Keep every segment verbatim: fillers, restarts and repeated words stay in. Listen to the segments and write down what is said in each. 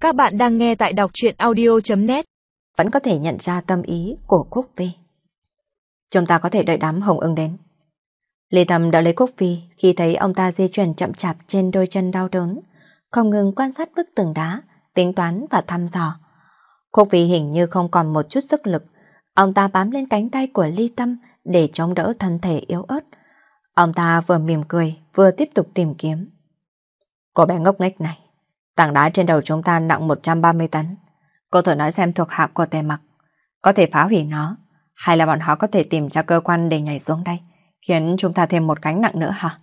Các bạn đang nghe tại đọc truyện audio chấm net. Vẫn có thể nhận ra tâm ý của Cúc Vi. Chúng ta có thể đợi đám Hồng Ưng đến. Lý Tâm đỡ lấy Cúc Vi khi thấy ông ta di chuyển chậm chạp trên đôi chân đau đớn, không ngừng quan sát bức tường đá, tính toán và thăm dò. Cúc Vi hình như không còn một chút sức lực, ông ta bám lên cánh tay của Lý Tâm để chống đỡ thân thể yếu ớt. Ông ta vừa mỉm cười vừa tiếp tục tìm kiếm. Cô bé ngốc nghếch này, tảng đá trên đầu chúng ta nặng một trăm ba mươi tấn. Cô thử nói xem thuộc hạ của Tề Mặc có thể phá hủy nó, hay là bọn họ có thể tìm ra cơ quan để nhảy xuống đây, khiến chúng ta thêm một gánh nặng nữa hả?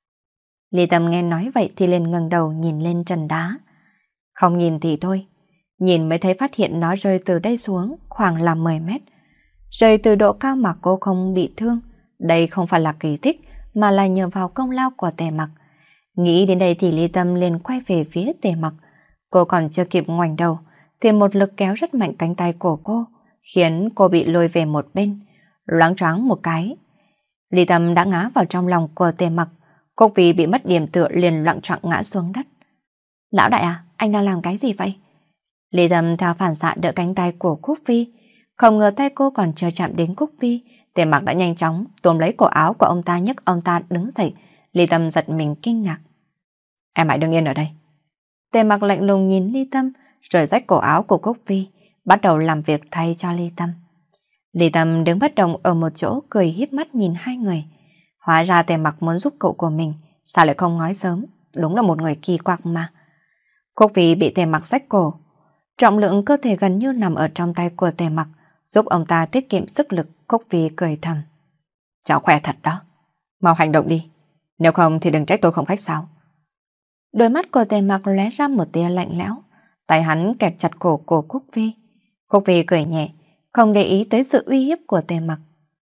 Lý Tâm nghe nói vậy thì lên ngẩng đầu nhìn lên trần đá. Không nhìn thì thôi, nhìn mới thấy phát hiện nó rơi từ đây xuống khoảng là mười mét. Rơi từ độ cao mà cô không bị thương. Đây không phải là kỳ tích mà là nhờ vào công lao của Tề Mặc. Nghĩ đến đây thì Lý Tâm liền quay về phía Tề Mặc. Cô còn chưa kịp ngoảnh đầu thì một lực kéo rất mạnh cánh tay của cô, khiến cô bị lôi về một bên, loáng choáng một cái. Lý Tâm đã ngã vào trong lòng của Tề Mặc. Cúc Vi bị mất điểm tựa liền loạng choạng ngã xuống đất. Lão đại à, anh đang làm cái gì vậy? Lý Tâm theo phản xạ đỡ cánh tay của Cúc Vi. Không ngờ tay cô còn chưa chạm đến Cúc Vi, Tề Mặc đã nhanh chóng tóm lấy cổ áo của ông ta, nhấc ông ta đứng dậy. Lý Tâm giật mình kinh ngạc. Em hãy đứng yên ở đây. Tề Mặc lạnh lùng nhìn Lý Tâm, rồi xách cổ áo của Cúc Vi, bắt đầu làm việc thay cho Lý Tâm. Lý Tâm đứng bất động ở một chỗ, cười híp mắt nhìn hai người. Hóa ra Tề Mặc muốn giúp cậu của mình, sao lại không nói sớm, đúng là một người kỳ quặc mà. Cúc Vi bị Tề Mặc xách cổ, trọng lượng cơ thể gần như nằm ở trong tay của Tề Mặc, giúp ông ta tiết kiệm sức lực. Cúc Vi cười thầm. Cháu khỏe thật đó, mau hành động đi, nếu không thì đừng trách tôi không khách sáo. Đôi mắt của Tề Mặc lóe ra một tia lạnh lẽo, tay hắn kẹp chặt cổ của Cúc Vi. Cúc Vi cười nhẹ, không để ý tới sự uy hiếp của Tề Mặc.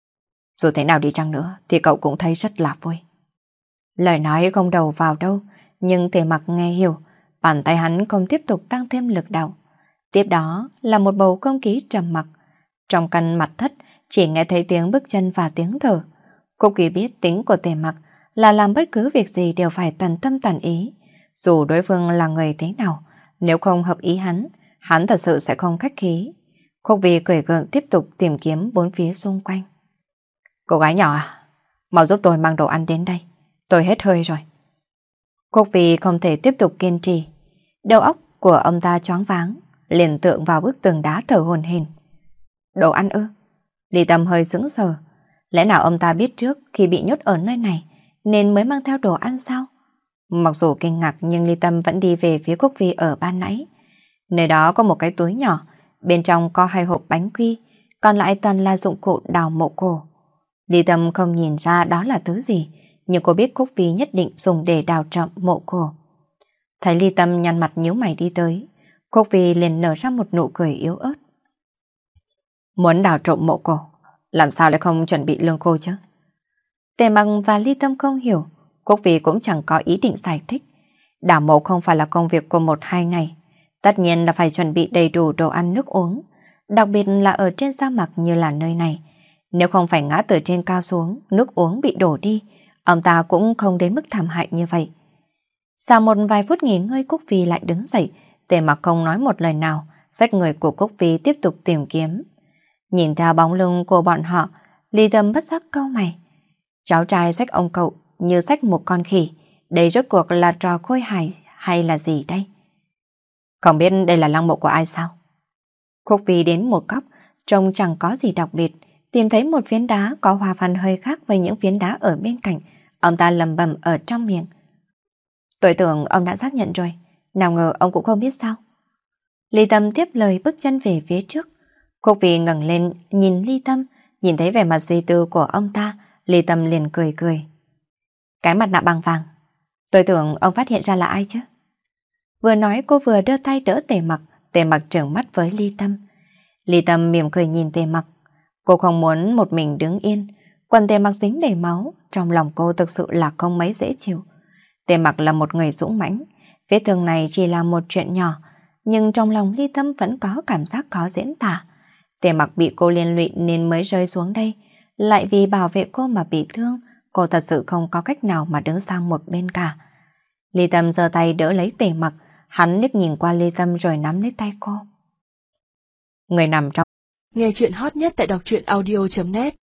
Dù thế nào đi chăng nữa thì cậu cũng thấy rất là vui. Lời nói không đầu vào đâu, nhưng Tề Mặc nghe hiểu, bàn tay hắn không tiếp tục tăng thêm lực đạo. Tiếp đó là một bầu không khí trầm mặc. Trong căn mặt thất chỉ nghe thấy tiếng bước chân và tiếng thở. Cúc Vi biết tính của Tề Mặc là làm bất cứ việc gì đều phải toàn tâm toàn ý. Dù đối phương là người thế nào, nếu không hợp ý hắn, hắn thật sự sẽ không khách khí. Cúc Vi cười gượng tiếp tục tìm kiếm bốn phía xung quanh. Cô gái nhỏ à, mau giúp tôi mang đồ ăn đến đây, tôi hết hơi rồi. Cúc Vi không thể tiếp tục kiên trì. Đầu óc của ông ta choáng váng, liền tượng vào bức tường đá thở hổn hển. Đồ ăn ư? Lý Tâm hơi sững sờ. Lẽ nào ông ta biết trước khi bị nhốt ở nơi này nên mới mang theo đồ ăn sao? Mặc dù kinh ngạc nhưng Lý Tâm vẫn đi về phía Cúc Vi ở ban nãy. Nơi đó có một cái túi nhỏ, bên trong có hai hộp bánh quy, còn lại toàn là dụng cụ đào mộ cổ. Lý Tâm không nhìn ra đó là thứ gì, nhưng cô biết Cúc Vi nhất định dùng để đào trọng mộ cổ. Thấy Lý Tâm nhăn mặt nhíu mày đi tới, Cúc Vi liền nở ra một nụ cười yếu ớt. Muốn đào trộm mộ cổ, làm sao lại không chuẩn bị lương khô chứ? Tề Mặc và Lý Tâm không hiểu, Cúc Vi cũng chẳng có ý định giải thích. Đào mộ không phải là công việc của một hai ngày, tất nhiên là phải chuẩn bị đầy đủ đồ ăn nước uống, đặc biệt là ở trên sa mạc như là nơi này. Nếu không phải ngã từ trên cao xuống, nước uống bị đổ đi, ông ta cũng không đến mức thảm hại như vậy. Sau một vài phút nghỉ ngơi, Cúc Vi lại đứng dậy, Tề Mặc không nói một lời nào, xách người của Cúc Vi tiếp tục tìm kiếm. Nhìn theo bóng lưng của bọn họ, Lý Tâm bất giác cau mày. Cháu trai xách ông cậu như xách một con khỉ, đây rốt cuộc là trò khôi hài hay là gì đây? Không biết đây là lăng mộ của ai sao? Cúc Vi đến một góc, trông chẳng có gì đặc biệt, tìm thấy một phiến đá có hoa văn hơi khác với những phiến đá ở bên cạnh. Ông ta lầm bầm ở trong miệng. Tôi tưởng ông đã xác nhận rồi, nào ngờ ông cũng không biết sao. Lý Tâm tiếp lời bước chân về phía trước. Cúc Vi ngẩng lên nhìn Lý Tâm, nhìn thấy vẻ mặt suy tư của ông ta, Lý Tâm liền cười cười. Cái mặt nạ bằng vàng, tôi tưởng ông phát hiện ra là ai chứ? Vừa nói cô vừa đưa tay đỡ Tề Mặc, Tề Mặc trợn mắt với Lý Tâm. Lý Tâm mỉm cười nhìn Tề Mặc. Cô không muốn một mình đứng yên, quần Tề Mặc dính đầy máu, trong lòng cô thực sự là không mấy dễ chịu. Tề Mặc là một người dũng mãnh, vết thương này chỉ là một chuyện nhỏ, nhưng trong lòng Lý Tâm vẫn có cảm giác khó diễn tả. Tề Mặc bị cô liên lụy nên mới rơi xuống đây, lại vì bảo vệ cô mà bị thương, cô thật sự không có cách nào mà đứng sang một bên cả. Lý Tâm giơ tay đỡ lấy Tề Mặc, Hắn liếc nhìn qua Ly Tâm rồi nắm lấy tay cô. Người nằm trong. Nghe chuyện hot nhất tại đọc truyện audio chấm net